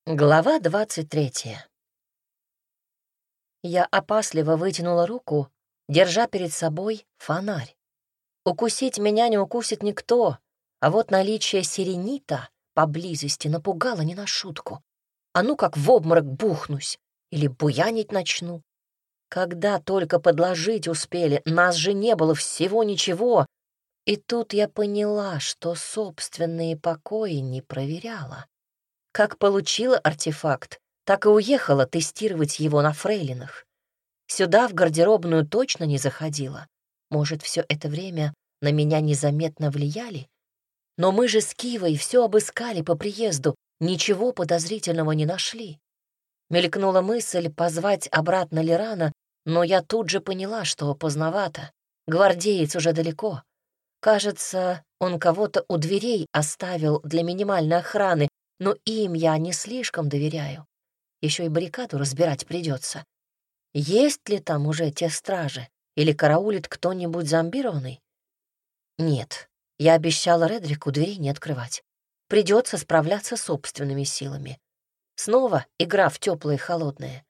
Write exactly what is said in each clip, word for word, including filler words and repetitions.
Глава двадцать третья. Я опасливо вытянула руку, держа перед собой фонарь. Укусить меня не укусит никто, а вот наличие сиренита поблизости напугало не на шутку. А ну как в обморок бухнусь или буянить начну. Когда только подложить успели, нас же не было всего ничего. И тут я поняла, что собственные покои не проверяла. Как получила артефакт, так и уехала тестировать его на фрейлинах. Сюда, в гардеробную, точно не заходила. Может, все это время на меня незаметно влияли? Но мы же с Кивой все обыскали по приезду, ничего подозрительного не нашли. Мелькнула мысль позвать обратно Лерана, но я тут же поняла, что поздновато. Гвардеец уже далеко. Кажется, он кого-то у дверей оставил для минимальной охраны, но им я не слишком доверяю. Еще и баррикаду разбирать придется. Есть ли там уже те стражи? Или караулит кто-нибудь зомбированный? Нет, я обещала Редрику двери не открывать. Придется справляться собственными силами. Снова игра в теплое и холодное.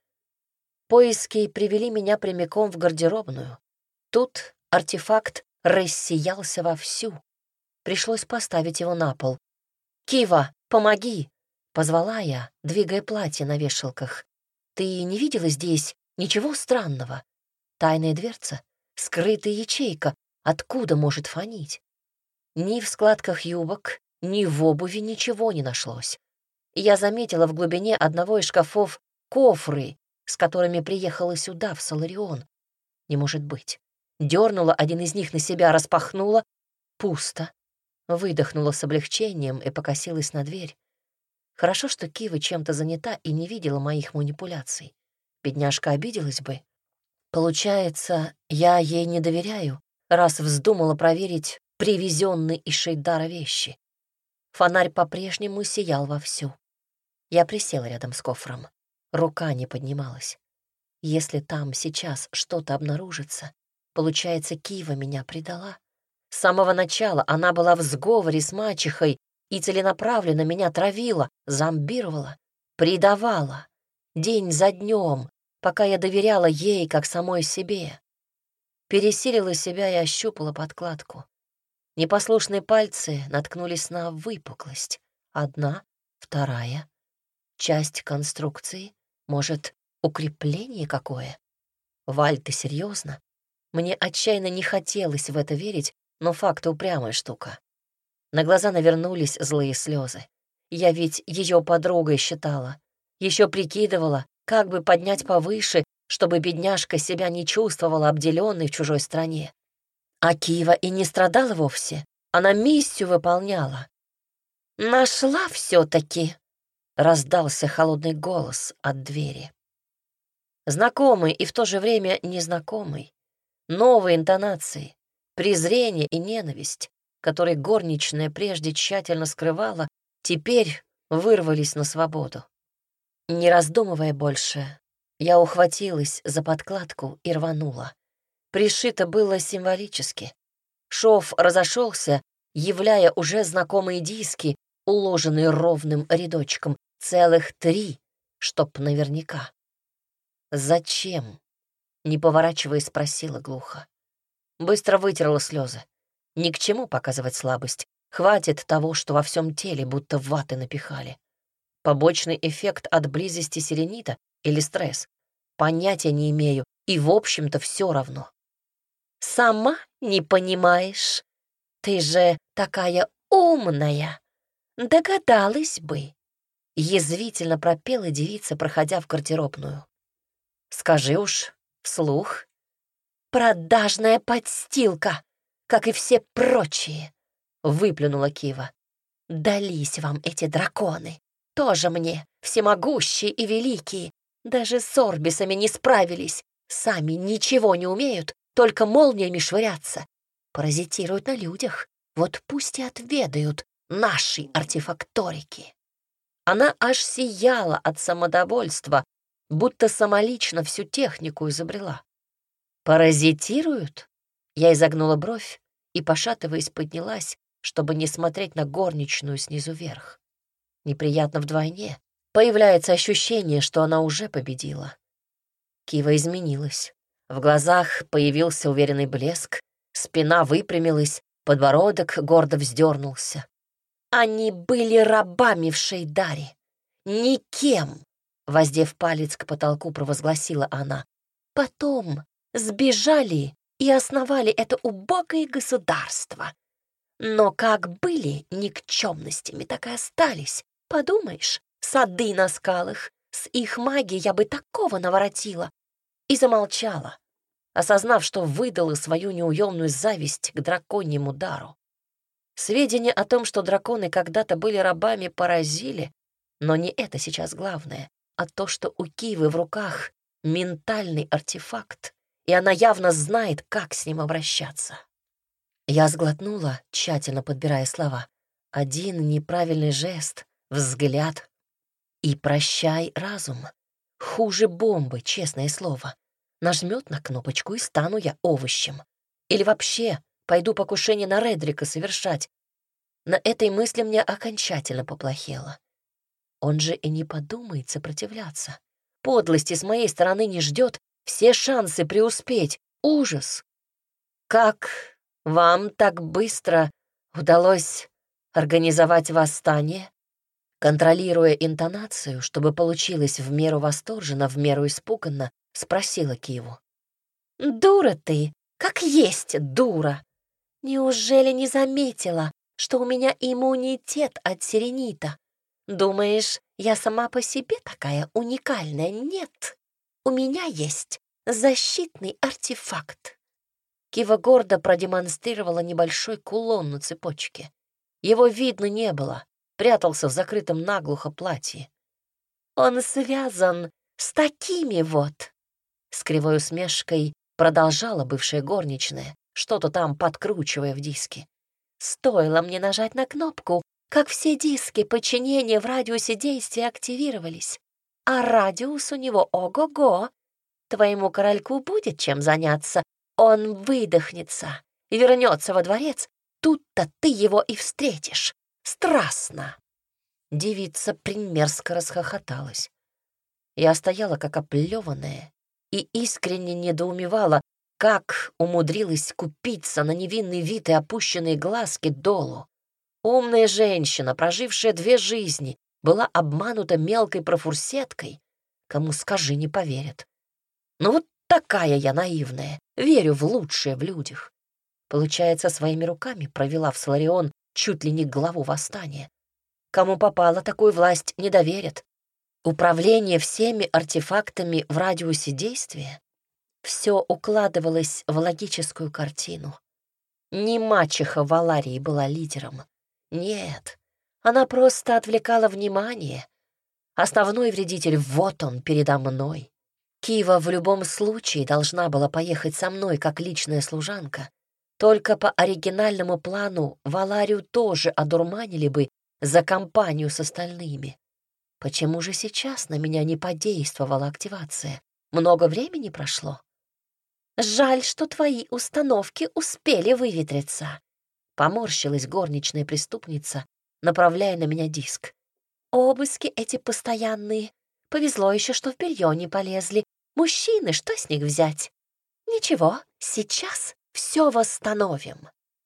Поиски привели меня прямиком в гардеробную. Тут артефакт рассиялся вовсю. Пришлось поставить его на пол. «Кива, помоги!» — позвала я, двигая платье на вешалках. «Ты не видела здесь ничего странного? Тайная дверца, скрытая ячейка, откуда может фонить?» Ни в складках юбок, ни в обуви ничего не нашлось. Я заметила в глубине одного из шкафов кофры, с которыми приехала сюда, в Соларион. Не может быть. Дернула один из них на себя, распахнула. Пусто. Выдохнула с облегчением и покосилась на дверь. Хорошо, что Кива чем-то занята и не видела моих манипуляций. Бедняжка обиделась бы. Получается, я ей не доверяю, раз вздумала проверить привезенные из Шейдара вещи. Фонарь по-прежнему сиял вовсю. Я присела рядом с кофром. Рука не поднималась. Если там сейчас что-то обнаружится, получается, Кива меня предала. С самого начала она была в сговоре с мачехой и целенаправленно меня травила, зомбировала, предавала. День за днем, пока я доверяла ей, как самой себе. Пересилила себя и ощупала подкладку. Непослушные пальцы наткнулись на выпуклость. Одна, вторая. Часть конструкции. Может, укрепление какое? Валь, ты серьезно? Мне отчаянно не хотелось в это верить, но факт упрямая штука. На глаза навернулись злые слезы. Я ведь ее подругой считала. Еще прикидывала, как бы поднять повыше, чтобы бедняжка себя не чувствовала обделенной в чужой стране. А Кива и не страдала вовсе. Она миссию выполняла. «Нашла все-таки!» — раздался холодный голос от двери. Знакомый и в то же время незнакомый. Новые интонации, презрение и ненависть, которые горничная прежде тщательно скрывала, теперь вырвались на свободу. Не раздумывая больше, я ухватилась за подкладку и рванула. Пришито было символически. Шов разошелся, являя уже знакомые диски, уложенные ровным рядочком, целых три, чтоб наверняка. «Зачем?» — не поворачиваясь, спросила глухо. Быстро вытерла слезы. Ни к чему показывать слабость. Хватит того, что во всем теле будто ваты напихали. Побочный эффект от близости селенита или стресс? Понятия не имею, и в общем-то все равно. «Сама не понимаешь? Ты же такая умная! Догадалась бы!» Язвительно пропела девица, проходя в гардеробную. «Скажи уж вслух». «Продажная подстилка, как и все прочие!» — выплюнула Кива. «Дались вам эти драконы, тоже мне, всемогущие и великие. Даже с Орбисами не справились, сами ничего не умеют, только молниями швыряться. Паразитируют на людях, вот пусть и отведают нашей артефакторики». Она аж сияла от самодовольства, будто самолично всю технику изобрела. «Паразитируют?» Я изогнула бровь и, пошатываясь, поднялась, чтобы не смотреть на горничную снизу вверх. Неприятно вдвойне. появляется ощущение, что она уже победила. Кива изменилась. В глазах появился уверенный блеск, спина выпрямилась, подбородок гордо вздернулся. Они были рабами в Шейдаре. Никем, воздев палец к потолку, провозгласила она. Потом сбежали и основали это убогое государство. Но как были никчемностями, так и остались. Подумаешь, сады на скалах, с их магией я бы такого наворотила. И замолчала, осознав, что выдала свою неуемную зависть к драконьему дару. Сведения о том, что драконы когда-то были рабами, поразили, но не это сейчас главное, а то, что у Кивы в руках ментальный артефакт, и она явно знает, как с ним обращаться. Я сглотнула, тщательно подбирая слова. Один неправильный жест, взгляд, и прощай разум. Хуже бомбы, честное слово. Нажмет на кнопочку, и стану я овощем. Или вообще пойду покушение на Редрика совершать. На этой мысли мне окончательно поплохело. Он же и не подумает сопротивляться. Подлости с моей стороны не ждет, все шансы преуспеть. Ужас! Как вам так быстро удалось организовать восстание? Контролируя интонацию, чтобы получилось в меру восторженно, в меру испуганно, спросила Киву. «Дура ты, как есть дура! Неужели не заметила, что у меня иммунитет от сиренита? Думаешь, я сама по себе такая уникальная? Нет, у меня есть защитный артефакт». Кива гордо продемонстрировала небольшой кулон на цепочке. Его видно не было, прятался в закрытом наглухо платье. «Он связан с такими вот!» С кривой усмешкой продолжала бывшая горничная, что-то там подкручивая в диске. «Стоило мне нажать на кнопку, как все диски подчинения в радиусе действия активировались. А радиус у него ого-го. Твоему корольку будет чем заняться. Он выдохнется и вернется во дворец. Тут-то ты его и встретишь. Страстно!» Девица примерзко расхохоталась. Я стояла как оплеванная и искренне недоумевала, как умудрилась купиться на невинный вид и опущенные глазки долу. Умная женщина, прожившая две жизни, была обманута мелкой профурсеткой. Кому скажи, не поверят. Ну вот такая я наивная, верю в лучшее в людях. Получается, своими руками провела в Соларион чуть ли не главу восстания. Кому попало, такую власть не доверят. Управление всеми артефактами в радиусе действия. Все укладывалось в логическую картину. Не мачеха Валарии была лидером. Нет, она просто отвлекала внимание. Основной вредитель вот он передо мной. Кива в любом случае должна была поехать со мной как личная служанка. Только по оригинальному плану Валарию тоже одурманили бы за компанию с остальными. Почему же сейчас на меня не подействовала активация? Много времени прошло? Жаль, что твои установки успели выветриться. Поморщилась горничная преступница, направляя на меня диск. Обыски эти постоянные. Повезло еще, что в белье не полезли. Мужчины, что с них взять? Ничего, сейчас все восстановим.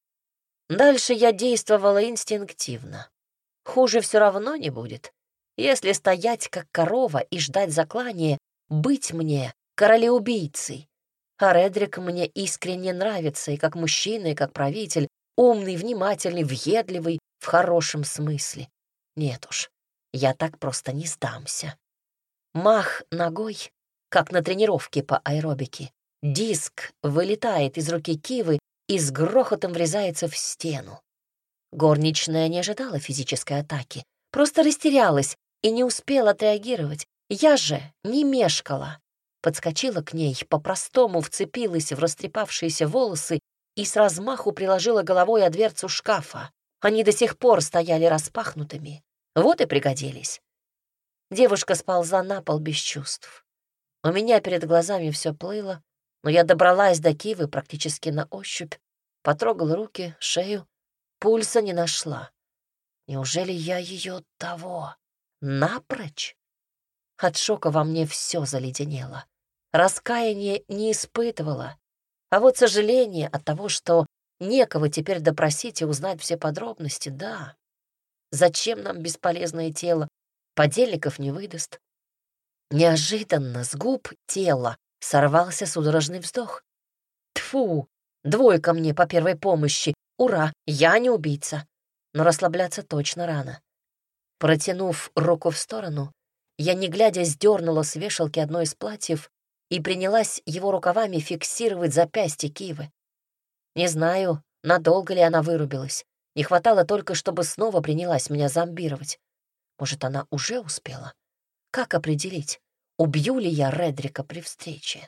Дальше я действовала инстинктивно. Хуже все равно не будет. Если стоять как корова и ждать заклания, быть мне королеубийцей. А Редрик мне искренне нравится и как мужчина, и как правитель, умный, внимательный, въедливый, в хорошем смысле. Нет уж, я так просто не сдамся. Мах ногой, как на тренировке по аэробике. Диск вылетает из руки Кивы и с грохотом врезается в стену. Горничная не ожидала физической атаки, просто растерялась и не успела отреагировать. Я же не мешкала. Подскочила к ней, по-простому вцепилась в растрепавшиеся волосы и с размаху приложила головой о дверцу шкафа. Они до сих пор стояли распахнутыми. Вот и пригодились. Девушка сползла на пол без чувств. У меня перед глазами все плыло, но я добралась до Кивы практически на ощупь, потрогала руки, шею, пульса не нашла. Неужели я ее того Напрочь? От шока во мне все заледенело. Раскаяния не испытывала, а вот сожаление от того, что некого теперь допросить и узнать все подробности, да. Зачем нам бесполезное тело? Подельников не выдаст. Неожиданно с губ тела сорвался судорожный вздох. Тфу, двойка мне по первой помощи. Ура, я не убийца. Но расслабляться точно рано. Протянув руку в сторону, я, не глядя, сдернула с вешалки одно из платьев и принялась его рукавами фиксировать запястье Кивы. Не знаю, надолго ли она вырубилась. Не хватало только, чтобы снова принялась меня зомбировать. Может, она уже успела? Как определить, убью ли я Редрика при встрече?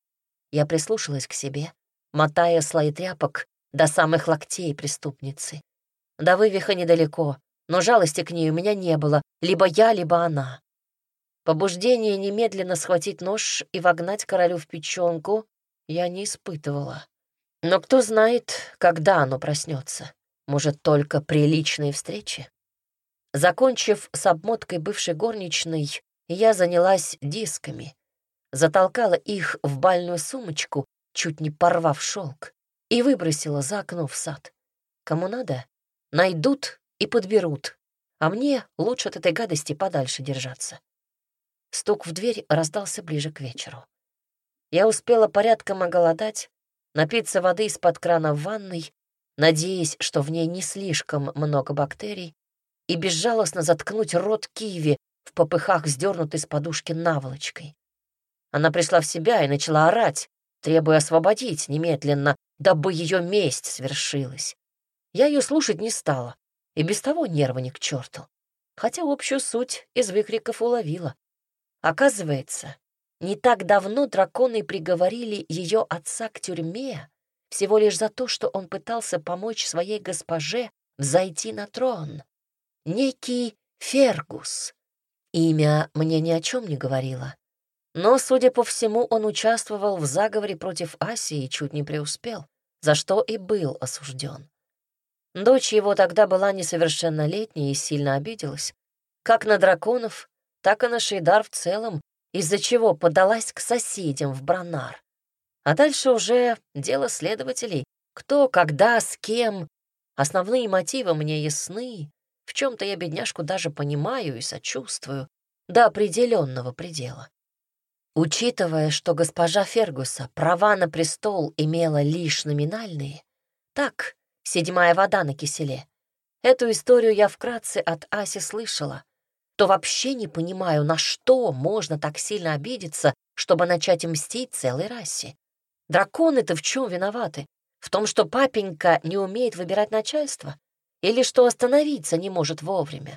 Я прислушалась к себе, мотая слои тряпок до самых локтей преступницы. До вывиха недалеко, но жалости к ней у меня не было, либо я, либо она. Побуждение немедленно схватить нож и вогнать королю в печенку я не испытывала. Но кто знает, когда оно проснется. Может, только при личной встрече? Закончив с обмоткой бывшей горничной, я занялась дисками, затолкала их в бальную сумочку, чуть не порвав шелк, и выбросила за окно в сад. Кому надо, найдут и подберут, а мне лучше от этой гадости подальше держаться. Стук в дверь раздался ближе к вечеру. Я успела порядком оголодать, напиться воды из-под крана в ванной, надеясь, что в ней не слишком много бактерий, и безжалостно заткнуть рот Киви, в попыхах сдернутой с подушки наволочкой. Она пришла в себя и начала орать, требуя освободить немедленно, дабы ее месть свершилась. Я ее слушать не стала, и без того нервы ни к черту, хотя общую суть из выкриков уловила. Оказывается, не так давно драконы приговорили ее отца к тюрьме всего лишь за то, что он пытался помочь своей госпоже взойти на трон. Некий Фергус. Имя мне ни о чем не говорило. Но, судя по всему, он участвовал в заговоре против Асии и чуть не преуспел, за что и был осужден. Дочь его тогда была несовершеннолетней и сильно обиделась. Как на драконов, так и на Шейдар в целом, из-за чего подалась к соседям в Бранар. А дальше уже дело следователей. Кто, когда, с кем. Основные мотивы мне ясны. В чем-то я бедняжку даже понимаю и сочувствую. До определенного предела. Учитывая, что госпожа Фергуса права на престол имела лишь номинальные, так, седьмая вода на киселе, эту историю я вкратце от Аси слышала, то вообще не понимаю, на что можно так сильно обидеться, чтобы начать мстить целой расе. Драконы-то в чем виноваты? В том, что папенька не умеет выбирать начальство? Или что остановиться не может вовремя?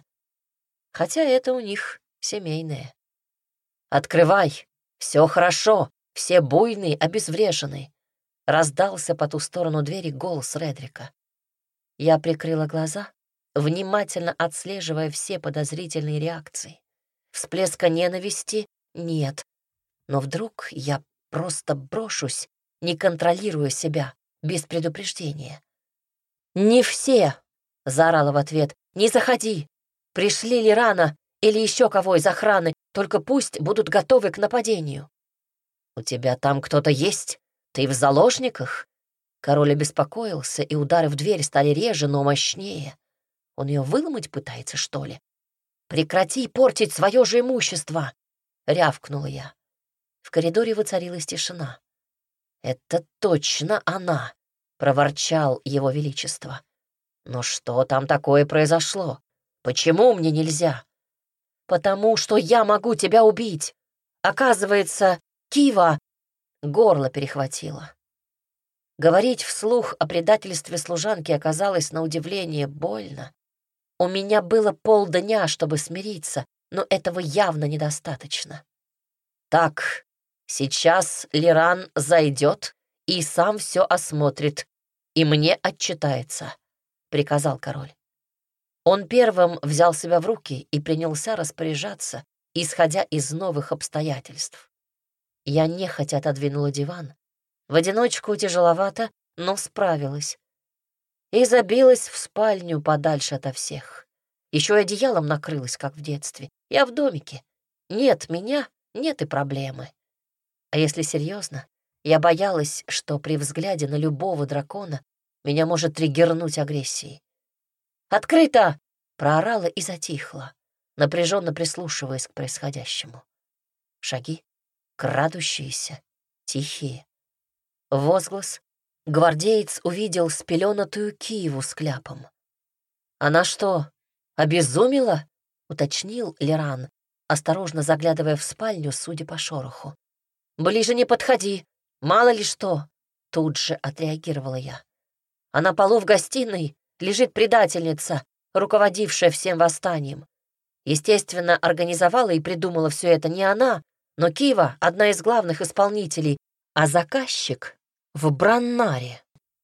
Хотя это у них семейное. «Открывай! Все хорошо! Все буйные обезврежены!» Раздался по ту сторону двери голос Редрика. Я прикрыла глаза, внимательно отслеживая все подозрительные реакции. Всплеска ненависти нет. Но вдруг я просто брошусь, не контролируя себя, без предупреждения. «Не все!» — заорала в ответ. «Не заходи! Пришли ли рано или еще кого из охраны, только пусть будут готовы к нападению». «У тебя там кто-то есть? Ты в заложниках?» Король обеспокоился, и удары в дверь стали реже, но мощнее. Он ее выломать пытается, что ли? «Прекрати портить свое же имущество!» — рявкнула я. В коридоре воцарилась тишина. «Это точно она!» — проворчал его величество. «Но что там такое произошло? Почему мне нельзя?» «Потому что я могу тебя убить! Оказывается, Кива...» Горло перехватило. Говорить вслух о предательстве служанки оказалось на удивление больно. У меня было полдня, чтобы смириться, но этого явно недостаточно. «Так, сейчас Лиран зайдет и сам все осмотрит, и мне отчитается», — приказал король. Он первым взял себя в руки и принялся распоряжаться, исходя из новых обстоятельств. Я нехотя отодвинула диван. В одиночку тяжеловато, но справилась. И забилась в спальню подальше ото всех. Еще и одеялом накрылась, как в детстве. Я в домике. Нет меня, нет и проблемы. А если серьезно, я боялась, что при взгляде на любого дракона меня может триггернуть агрессией. «Открыто!» — проорала и затихла, напряженно прислушиваясь к происходящему. Шаги, крадущиеся, тихие. Возглас. Гвардеец увидел спеленатую Киеву с кляпом. «Она что, обезумела?» — уточнил Леран, осторожно заглядывая в спальню, судя по шороху. «Ближе не подходи, мало ли что!» — тут же отреагировала я. «А на полу в гостиной лежит предательница, руководившая всем восстанием. Естественно, организовала и придумала все это не она, но Кива — одна из главных исполнителей, а заказчик в Браннаре».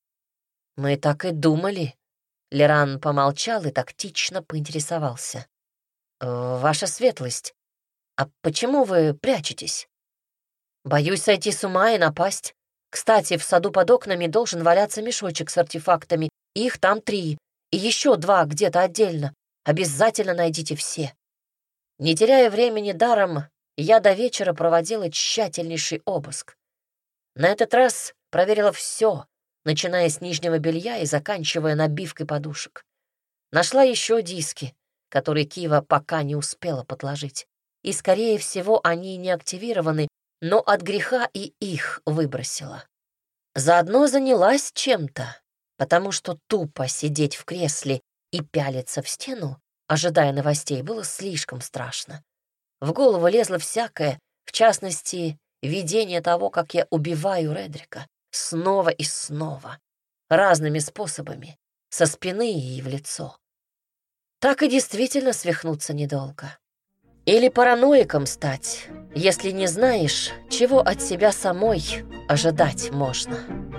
«Мы так и думали». Леран помолчал и тактично поинтересовался. «Ваша светлость, а почему вы прячетесь?» «Боюсь сойти с ума и напасть. Кстати, в саду под окнами должен валяться мешочек с артефактами. Их там три, и еще два где-то отдельно. Обязательно найдите все». Не теряя времени даром, я до вечера проводила тщательнейший обыск. На этот раз проверила все, начиная с нижнего белья и заканчивая набивкой подушек. Нашла еще диски, которые Кива пока не успела подложить. И, скорее всего, они не активированы, но от греха и их выбросила. Заодно занялась чем-то, потому что тупо сидеть в кресле и пялиться в стену, ожидая новостей, было слишком страшно. В голову лезло всякое, в частности, видение того, как я убиваю Редрика снова и снова, разными способами, со спины и в лицо. Так и действительно свихнуться недолго. Или параноиком стать, если не знаешь, чего от себя самой ожидать можно.